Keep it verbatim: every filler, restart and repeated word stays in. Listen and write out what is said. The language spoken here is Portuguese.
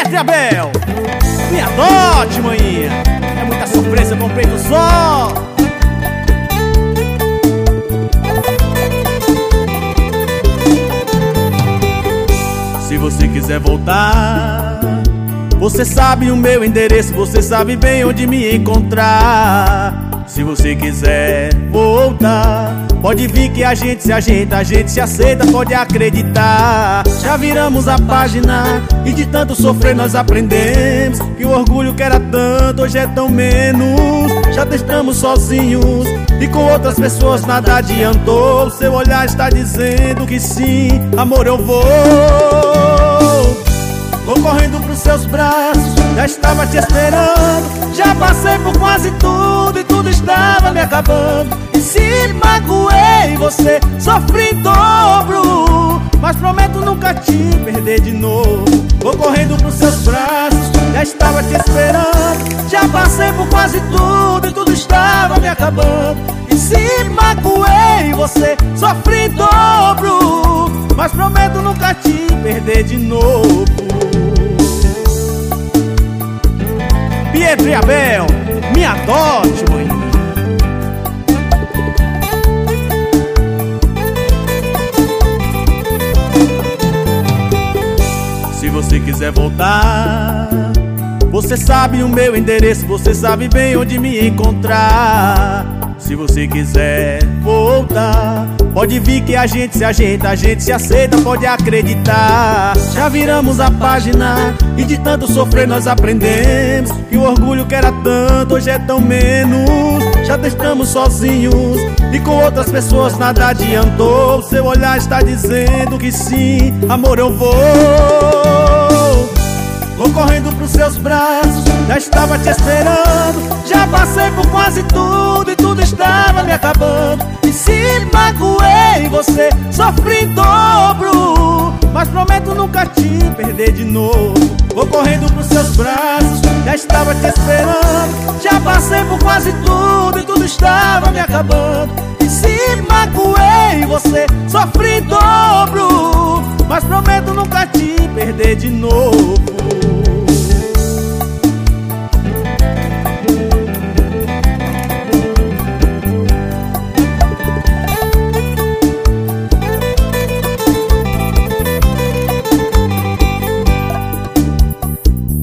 Pietra e Abel, me adote, maninha. É muita surpresa com peito só. Se você quiser voltar, você sabe o meu endereço, você sabe bem onde me encontrar. Se você quiser voltar, pode vir que a gente se ajeita, a gente se aceita, pode acreditar. Já viramos a página e de tanto sofrer nós aprendemos que o orgulho que era tanto hoje é tão menos. Já testamos sozinhos e com outras pessoas nada adiantou. Seu olhar está dizendo que sim, amor, eu vou. Vou correndo pros seus braços, já estava te esperando. Já passei por quase tudo e tudo estava me acabando. E se magoei você, sofri em dobro, mas prometo nunca te perder de novo. Vou correndo pros seus braços, já estava te esperando. Já passei por quase tudo e tudo estava me acabando. E se magoei você, sofri em dobro, mas prometo nunca te perder de novo. Pietra e Abel, me adote, mãe. Se você quiser voltar, você sabe o meu endereço, você sabe bem onde me encontrar. Se você quiser voltar, pode vir que a gente se ajeita, a gente se aceita, pode acreditar. Já viramos a página e de tanto sofrer nós aprendemos que o orgulho que era tanto hoje é tão menos. Já testamos sozinhos e com outras pessoas nada adiantou. Seu olhar está dizendo que sim, amor, eu vou. Vou correndo pros seus braços, já estava te esperando. Já passei por quase tudo e tudo estava me acabando. E se magoei você, sofri em dobro, mas prometo nunca te perder de novo. Vou correndo pros seus braços, já estava te esperando. Já passei por quase tudo e tudo estava me acabando. E se magoei você, sofri em dobro, mas prometo nunca te perder de novo.